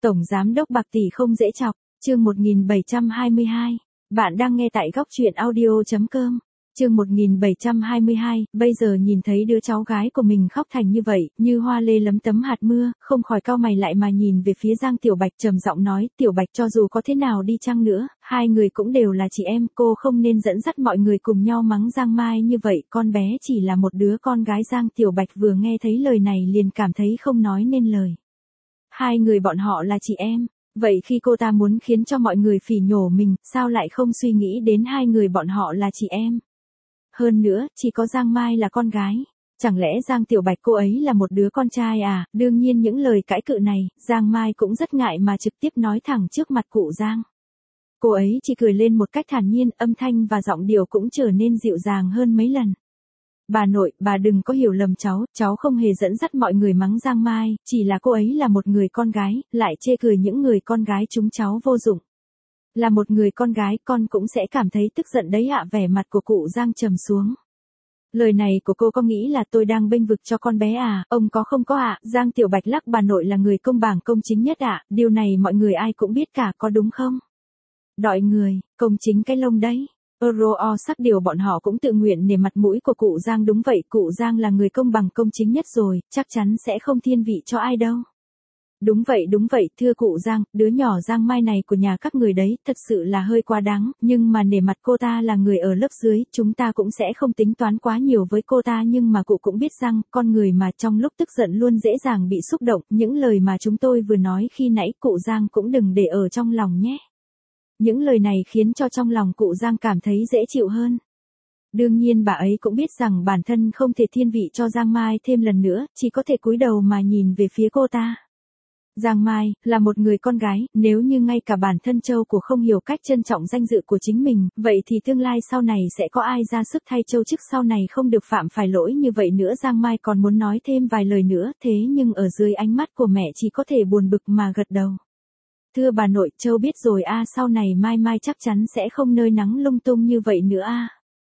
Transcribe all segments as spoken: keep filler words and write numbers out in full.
Tổng giám đốc bạc tỷ không dễ chọc, chương một nghìn bảy trăm hai mươi hai. Bạn đang nghe tại góc truyện audio chấm com. Chương một nghìn bảy trăm hai mươi hai, bây giờ nhìn thấy đứa cháu gái của mình khóc thành như vậy, như hoa lê lấm tấm hạt mưa, không khỏi cau mày lại mà nhìn về phía Giang Tiểu Bạch trầm giọng nói, Tiểu Bạch cho dù có thế nào đi chăng nữa, hai người cũng đều là chị em, cô không nên dẫn dắt mọi người cùng nhau mắng Giang Mai như vậy, con bé chỉ là một đứa con gái. Giang Tiểu Bạch vừa nghe thấy lời này liền cảm thấy không nói nên lời. Hai người bọn họ là chị em. Vậy khi cô ta muốn khiến cho mọi người phỉ nhổ mình, sao lại không suy nghĩ đến hai người bọn họ là chị em? Hơn nữa, chỉ có Giang Mai là con gái. Chẳng lẽ Giang Tiểu Bạch cô ấy là một đứa con trai à? Đương nhiên những lời cãi cự này, Giang Mai cũng rất ngại mà trực tiếp nói thẳng trước mặt cụ Giang. Cô ấy chỉ cười lên một cách thản nhiên, âm thanh và giọng điệu cũng trở nên dịu dàng hơn mấy lần. Bà nội, bà đừng có hiểu lầm cháu, cháu không hề dẫn dắt mọi người mắng Giang Mai, chỉ là cô ấy là một người con gái, lại chê cười những người con gái chúng cháu vô dụng. Là một người con gái, con cũng sẽ cảm thấy tức giận đấy ạ. Vẻ mặt của cụ Giang trầm xuống. Lời này của cô có nghĩ là tôi đang bênh vực cho con bé à? Ông có không có ạ? Giang Tiểu Bạch lắc, bà nội là người công bằng công chính nhất ạ, điều này mọi người ai cũng biết cả, có đúng không? Đọi người, công chính cái lông đấy. Euro sắc điều bọn họ cũng tự nguyện nể mặt mũi của cụ Giang. Đúng vậy, cụ Giang là người công bằng công chính nhất rồi, chắc chắn sẽ không thiên vị cho ai đâu. Đúng vậy đúng vậy, thưa cụ Giang, đứa nhỏ Giang Mai này của nhà các người đấy, thật sự là hơi quá đáng, nhưng mà nể mặt cô ta là người ở lớp dưới, chúng ta cũng sẽ không tính toán quá nhiều với cô ta, nhưng mà cụ cũng biết rằng, con người mà trong lúc tức giận luôn dễ dàng bị xúc động, những lời mà chúng tôi vừa nói khi nãy cụ Giang cũng đừng để ở trong lòng nhé. Những lời này khiến cho trong lòng cụ Giang cảm thấy dễ chịu hơn. Đương nhiên bà ấy cũng biết rằng bản thân không thể thiên vị cho Giang Mai thêm lần nữa, chỉ có thể cúi đầu mà nhìn về phía cô ta. Giang Mai, là một người con gái, nếu như ngay cả bản thân Châu của không hiểu cách trân trọng danh dự của chính mình, vậy thì tương lai sau này sẽ có ai ra sức thay Châu chức sau này không được phạm phải lỗi như vậy nữa. Giang Mai còn muốn nói thêm vài lời nữa, thế nhưng ở dưới ánh mắt của mẹ chỉ có thể buồn bực mà gật đầu. Thưa bà nội, Châu biết rồi a, sau này Mai Mai chắc chắn sẽ không nơi nắng lung tung như vậy nữa a.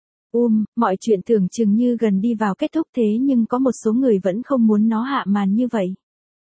Um, mọi chuyện tưởng chừng như gần đi vào kết thúc, thế nhưng có một số người vẫn không muốn nó hạ màn như vậy.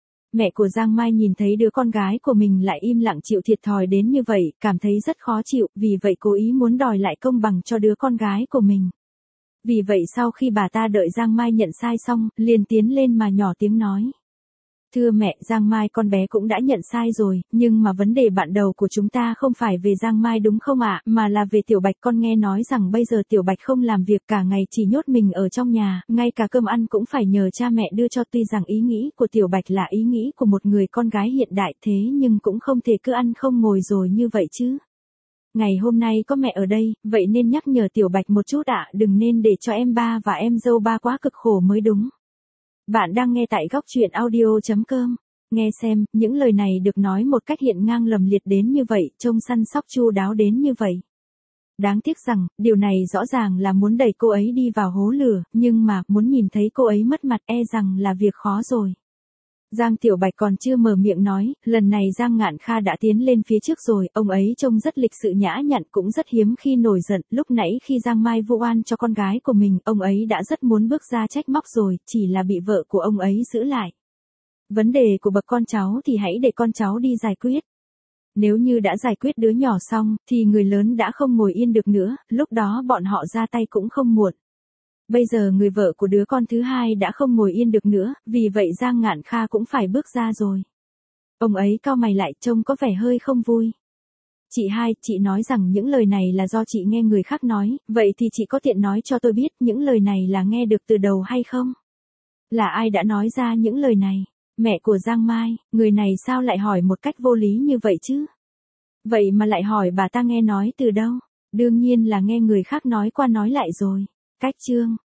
Mẹ của Giang Mai nhìn thấy đứa con gái của mình lại im lặng chịu thiệt thòi đến như vậy, cảm thấy rất khó chịu, vì vậy cố ý muốn đòi lại công bằng cho đứa con gái của mình. Vì vậy sau khi bà ta đợi Giang Mai nhận sai xong, liền tiến lên mà nhỏ tiếng nói. Thưa mẹ, Giang Mai con bé cũng đã nhận sai rồi, nhưng mà vấn đề ban đầu của chúng ta không phải về Giang Mai đúng không ạ, mà là về Tiểu Bạch. Con nghe nói rằng bây giờ Tiểu Bạch không làm việc, cả ngày chỉ nhốt mình ở trong nhà, ngay cả cơm ăn cũng phải nhờ cha mẹ đưa cho. Tuy rằng ý nghĩ của Tiểu Bạch là ý nghĩ của một người con gái hiện đại, thế nhưng cũng không thể cứ ăn không ngồi rồi như vậy chứ. Ngày hôm nay có mẹ ở đây, vậy nên nhắc nhở Tiểu Bạch một chút ạ, đừng nên để cho em ba và em dâu ba quá cực khổ mới đúng. Bạn đang nghe tại góc truyện audio chấm com. Nghe xem, những lời này được nói một cách hiện ngang lầm liệt đến như vậy, trông săn sóc chu đáo đến như vậy. Đáng tiếc rằng, điều này rõ ràng là muốn đẩy cô ấy đi vào hố lửa, nhưng mà, muốn nhìn thấy cô ấy mất mặt e rằng là việc khó rồi. Giang Tiểu Bạch còn chưa mở miệng nói, lần này Giang Ngạn Kha đã tiến lên phía trước rồi, ông ấy trông rất lịch sự nhã nhặn, cũng rất hiếm khi nổi giận. Lúc nãy khi Giang Mai vu oan cho con gái của mình, ông ấy đã rất muốn bước ra trách móc rồi, chỉ là bị vợ của ông ấy giữ lại. Vấn đề của bậc con cháu thì hãy để con cháu đi giải quyết. Nếu như đã giải quyết đứa nhỏ xong, thì người lớn đã không ngồi yên được nữa, lúc đó bọn họ ra tay cũng không muộn. Bây giờ người vợ của đứa con thứ hai đã không ngồi yên được nữa, vì vậy Giang Ngạn Kha cũng phải bước ra rồi. Ông ấy cau mày lại, trông có vẻ hơi không vui. Chị hai, chị nói rằng những lời này là do chị nghe người khác nói, vậy thì chị có tiện nói cho tôi biết những lời này là nghe được từ đầu hay không? Là ai đã nói ra những lời này? Mẹ của Giang Mai, người này sao lại hỏi một cách vô lý như vậy chứ? Vậy mà lại hỏi bà ta nghe nói từ đâu? Đương nhiên là nghe người khác nói qua nói lại rồi. Cách chương